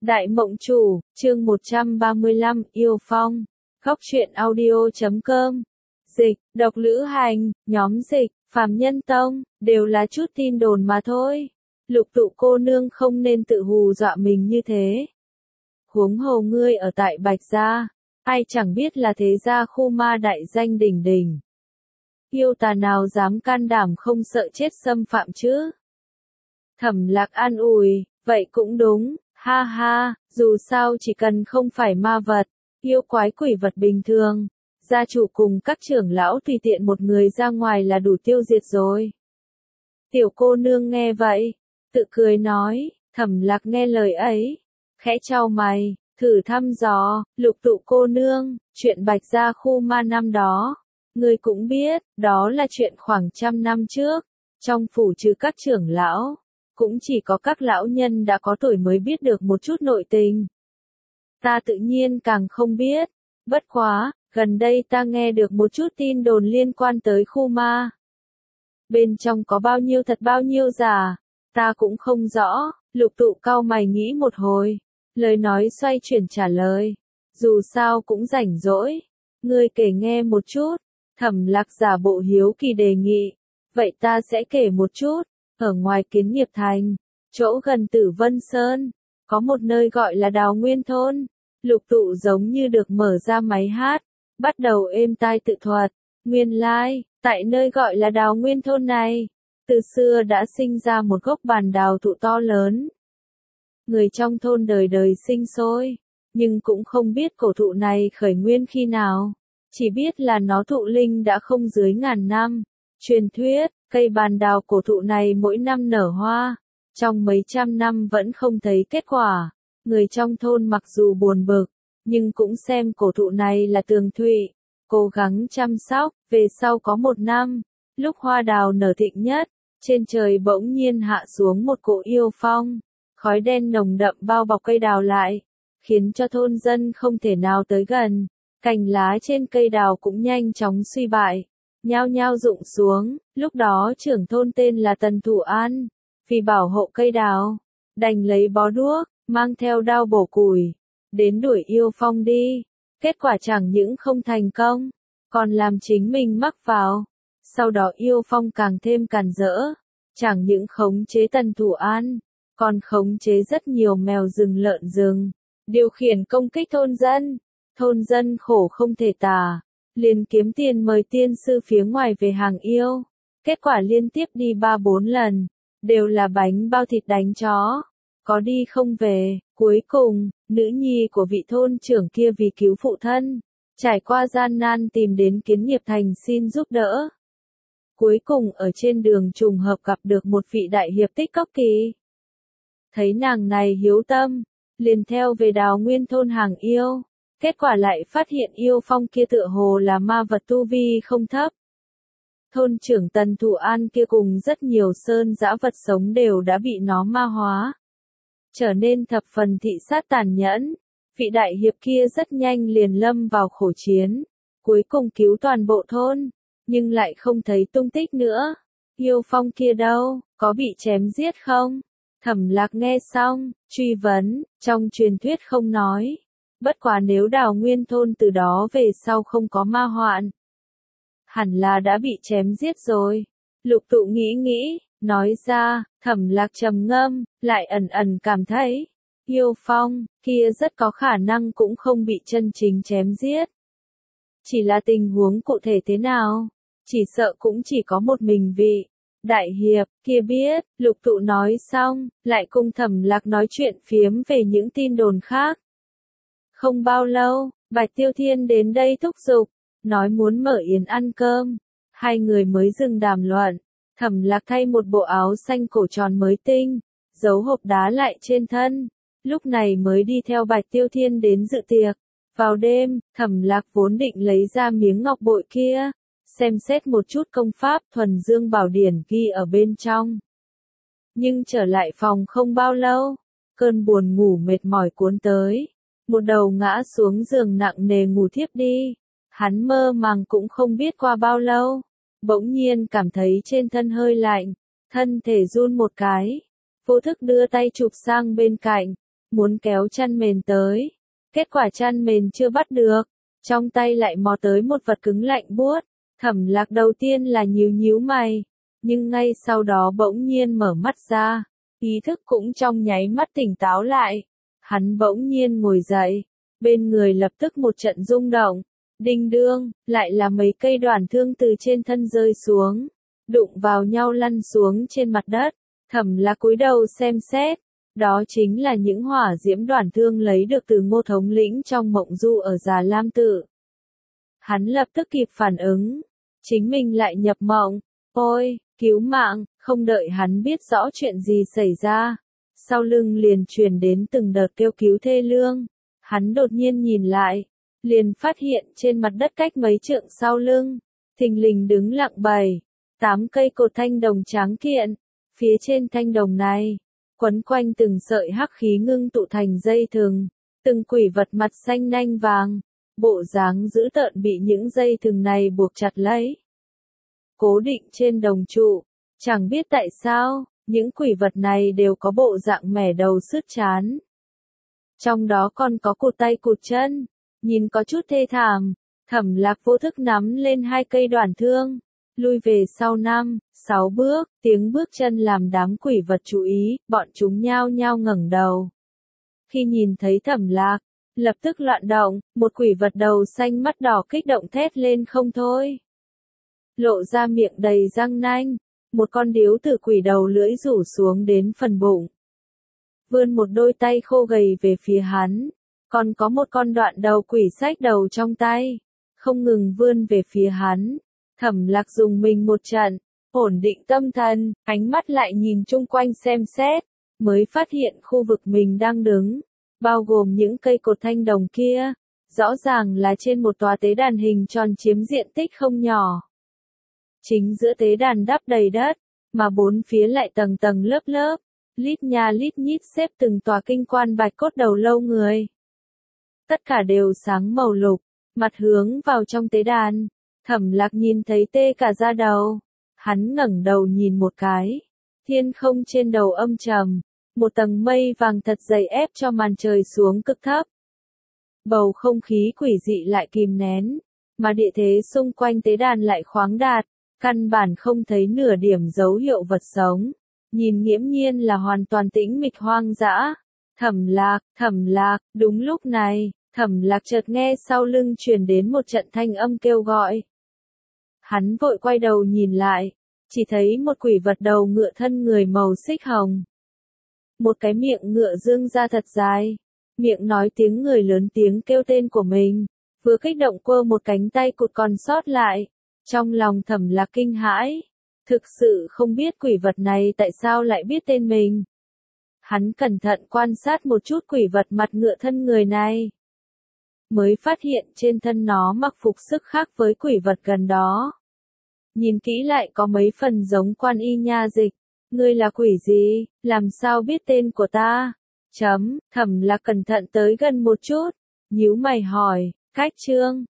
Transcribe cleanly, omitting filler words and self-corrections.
Đại Mộng Chủ, chương 135, Yêu Phong. Góc truyện audio.com. Dịch, Độc Lữ Hành, nhóm dịch, Phàm Nhân Tông, đều là chút tin đồn mà thôi. Lục Tụ cô nương không nên tự hù dọa mình như thế. Huống hồ ngươi ở tại Bạch Gia, ai chẳng biết là thế gia khu ma đại danh đỉnh đỉnh. Yêu tà nào dám can đảm không sợ chết xâm phạm chứ? Thẩm Lạc an ủi, vậy cũng đúng. Ha ha, dù sao chỉ cần không phải ma vật, yêu quái quỷ vật bình thường, gia chủ cùng các trưởng lão tùy tiện một người ra ngoài là đủ tiêu diệt rồi. Tiểu cô nương nghe vậy, tự cười nói, Thẩm Lạc nghe lời ấy, khẽ chau mày, thử thăm dò, Lục Tụ cô nương, chuyện Bạch Gia khu ma năm đó, ngươi cũng biết, đó là chuyện khoảng 100 năm trước, trong phủ trừ các trưởng lão. Cũng chỉ có các lão nhân đã có tuổi mới biết được một chút nội tình. Ta tự nhiên càng không biết. Bất quá, gần đây ta nghe được một chút tin đồn liên quan tới khu ma. Bên trong có bao nhiêu thật bao nhiêu giả, ta cũng không rõ. Lục Tụ cau mày nghĩ một hồi. Lời nói xoay chuyển trả lời. Dù sao cũng rảnh rỗi. Ngươi kể nghe một chút. Thẩm Lạc giả bộ hiếu kỳ đề nghị. Vậy ta sẽ kể một chút. Ở ngoài Kiến Nghiệp Thành, chỗ gần Tử Vân Sơn, có một nơi gọi là Đào Nguyên Thôn. Lục Tụ giống như được mở ra máy hát, bắt đầu êm tai tự thuật. Nguyên lai, tại nơi gọi là Đào Nguyên Thôn này, từ xưa đã sinh ra một gốc bàn đào thụ to lớn. Người trong thôn đời đời sinh sôi, nhưng cũng không biết cổ thụ này khởi nguyên khi nào. Chỉ biết là nó thụ linh đã không dưới 1000 năm. Truyền thuyết, cây bàn đào cổ thụ này mỗi năm nở hoa, trong mấy trăm năm vẫn không thấy kết quả. Người trong thôn mặc dù buồn bực, nhưng cũng xem cổ thụ này là tường thụy, cố gắng chăm sóc. Về sau có một năm, lúc hoa đào nở thịnh nhất, trên trời bỗng nhiên hạ xuống một cỗ yêu phong, khói đen nồng đậm bao bọc cây đào lại, khiến cho thôn dân không thể nào tới gần. Cành lá trên cây đào cũng nhanh chóng suy bại, nhao nhao rụng xuống. Lúc đó trưởng thôn tên là Tần Thủ An, vì bảo hộ cây đào, đành lấy bó đuốc, mang theo đao bổ củi, đến đuổi yêu phong đi. Kết quả chẳng những không thành công, còn làm chính mình mắc vào. Sau đó yêu phong càng thêm càn rỡ, chẳng những khống chế Tần Thủ An, còn khống chế rất nhiều mèo rừng lợn rừng, điều khiển công kích thôn dân. Thôn dân khổ không thể tả, liền kiếm tiền mời tiên sư phía ngoài về hàng yêu. Kết quả liên tiếp đi 3-4 lần, đều là bánh bao thịt đánh chó, có đi không về. Cuối cùng, nữ nhi của vị thôn trưởng kia vì cứu phụ thân, trải qua gian nan tìm đến Kiến Nghiệp Thành xin giúp đỡ. Cuối cùng ở trên đường trùng hợp gặp được một vị đại hiệp tích cốc kỳ. Thấy nàng này hiếu tâm, liền theo về Đào Nguyên Thôn hàng yêu. Kết quả lại phát hiện yêu phong kia tựa hồ là ma vật tu vi không thấp. Thôn trưởng Tần Thủ An kia cùng rất nhiều sơn dã vật sống đều đã bị nó ma hóa, trở nên thập phần thị sát tàn nhẫn. Vị đại hiệp kia rất nhanh liền lâm vào khổ chiến, cuối cùng cứu toàn bộ thôn, nhưng lại không thấy tung tích nữa. Yêu phong kia đâu, có bị chém giết không? Thẩm Lạc nghe xong, truy vấn, trong truyền thuyết không nói. Bất quá nếu Đào Nguyên Thôn từ đó về sau không có ma hoạn, hẳn là đã bị chém giết rồi. Lục Tụ nghĩ nghĩ, nói ra. Thẩm Lạc trầm ngâm, lại ẩn ẩn cảm thấy, yêu phong kia rất có khả năng cũng không bị chân chính chém giết. Chỉ là tình huống cụ thể thế nào, chỉ sợ cũng chỉ có một mình vị đại hiệp kia biết. Lục Tụ nói xong, lại cùng Thẩm Lạc nói chuyện phiếm về những tin đồn khác. Không bao lâu, Bạch Tiêu Thiên đến đây thúc giục, nói muốn mở yến ăn cơm. Hai người mới dừng đàm luận. Thẩm Lạc thay một bộ áo xanh cổ tròn mới tinh, giấu hộp đá lại trên thân. Lúc này mới đi theo Bạch Tiêu Thiên đến dự tiệc. Vào đêm, Thẩm Lạc vốn định lấy ra miếng ngọc bội kia, xem xét một chút công pháp thuần dương bảo điển ghi ở bên trong. Nhưng trở lại phòng không bao lâu, cơn buồn ngủ mệt mỏi cuốn tới. Một đầu ngã xuống giường nặng nề ngủ thiếp đi. Hắn mơ màng cũng không biết qua bao lâu, bỗng nhiên cảm thấy trên thân hơi lạnh, thân thể run một cái, vô thức đưa tay chụp sang bên cạnh, muốn kéo chăn mền tới. Kết quả chăn mền chưa bắt được, trong tay lại mò tới một vật cứng lạnh buốt. Thẩm Lạc đầu tiên là nhíu nhíu mày, nhưng ngay sau đó bỗng nhiên mở mắt ra, ý thức cũng trong nháy mắt tỉnh táo lại. Hắn bỗng nhiên ngồi dậy, bên người lập tức một trận rung động, đinh đương, lại là mấy cây đoản thương từ trên thân rơi xuống, đụng vào nhau lăn xuống trên mặt đất. Thẩm Lạc cúi đầu xem xét, đó chính là những hỏa diễm đoản thương lấy được từ Ngô thống lĩnh trong mộng du ở Già Lam Tự. Hắn lập tức kịp phản ứng, chính mình lại nhập mộng, ôi, cứu mạng, không đợi hắn biết rõ chuyện gì xảy ra. Sau lưng liền truyền đến từng đợt kêu cứu thê lương, hắn đột nhiên nhìn lại, liền phát hiện trên mặt đất cách mấy trượng sau lưng, thình lình đứng lặng 7-8 cây cột thanh đồng tráng kiện, phía trên thanh đồng này, quấn quanh từng sợi hắc khí ngưng tụ thành dây thừng, từng quỷ vật mặt xanh nanh vàng, bộ dáng dữ tợn bị những dây thừng này buộc chặt lấy. Cố định trên đồng trụ, chẳng biết tại sao, những quỷ vật này đều có bộ dạng mẻ đầu sứt trán. Trong đó còn có cụt tay cụt chân, nhìn có chút thê thảm. Thẩm Lạc vô thức nắm lên hai cây đoản thương, lui về sau 5-6 bước, tiếng bước chân làm đám quỷ vật chú ý, bọn chúng nhao nhao ngẩng đầu. Khi nhìn thấy Thẩm Lạc, lập tức loạn động, một quỷ vật đầu xanh mắt đỏ kích động thét lên không thôi. Lộ ra miệng đầy răng nanh, một con điếu tử quỷ đầu lưỡi rủ xuống đến phần bụng. Vươn một đôi tay khô gầy về phía hắn, còn có một con đoạn đầu quỷ xách đầu trong tay, không ngừng vươn về phía hắn. Thẩm Lạc dùng mình một trận, ổn định tâm thần, ánh mắt lại nhìn chung quanh xem xét, mới phát hiện khu vực mình đang đứng, bao gồm những cây cột thanh đồng kia, rõ ràng là trên một tòa tế đàn hình tròn chiếm diện tích không nhỏ. Chính giữa tế đàn đắp đầy đất, mà bốn phía lại tầng tầng lớp lớp, lít nha lít nhít xếp từng tòa kinh quan bạch cốt đầu lâu người. Tất cả đều sáng màu lục, mặt hướng vào trong tế đàn. Thẩm Lạc nhìn thấy tê cả da đầu. Hắn ngẩng đầu nhìn một cái. Thiên không trên đầu âm trầm, một tầng mây vàng thật dày ép cho màn trời xuống cực thấp. Bầu không khí quỷ dị lại kìm nén, mà địa thế xung quanh tế đàn lại khoáng đạt, căn bản không thấy nửa điểm dấu hiệu vật sống. Nhìn nghiễm nhiên là hoàn toàn tĩnh mịch hoang dã. Thẩm Lạc, đúng lúc này, Thẩm Lạc chợt nghe sau lưng truyền đến một trận thanh âm kêu gọi. Hắn vội quay đầu nhìn lại, chỉ thấy một quỷ vật đầu ngựa thân người màu xích hồng. Một cái miệng ngựa dương ra thật dài, miệng nói tiếng người lớn tiếng kêu tên của mình, vừa kích động quơ một cánh tay cụt còn sót lại. Trong lòng Thẩm Lạc kinh hãi, thực sự không biết quỷ vật này tại sao lại biết tên mình. Hắn cẩn thận quan sát một chút quỷ vật mặt ngựa thân người này, mới phát hiện trên thân nó mặc phục sức khác với quỷ vật gần đó. Nhìn kỹ lại có mấy phần giống Quan Y Nha Dịch. Ngươi là quỷ gì, làm sao biết tên của ta? Thẩm Lạc cẩn thận tới gần một chút, nhíu mày hỏi, cách Trương,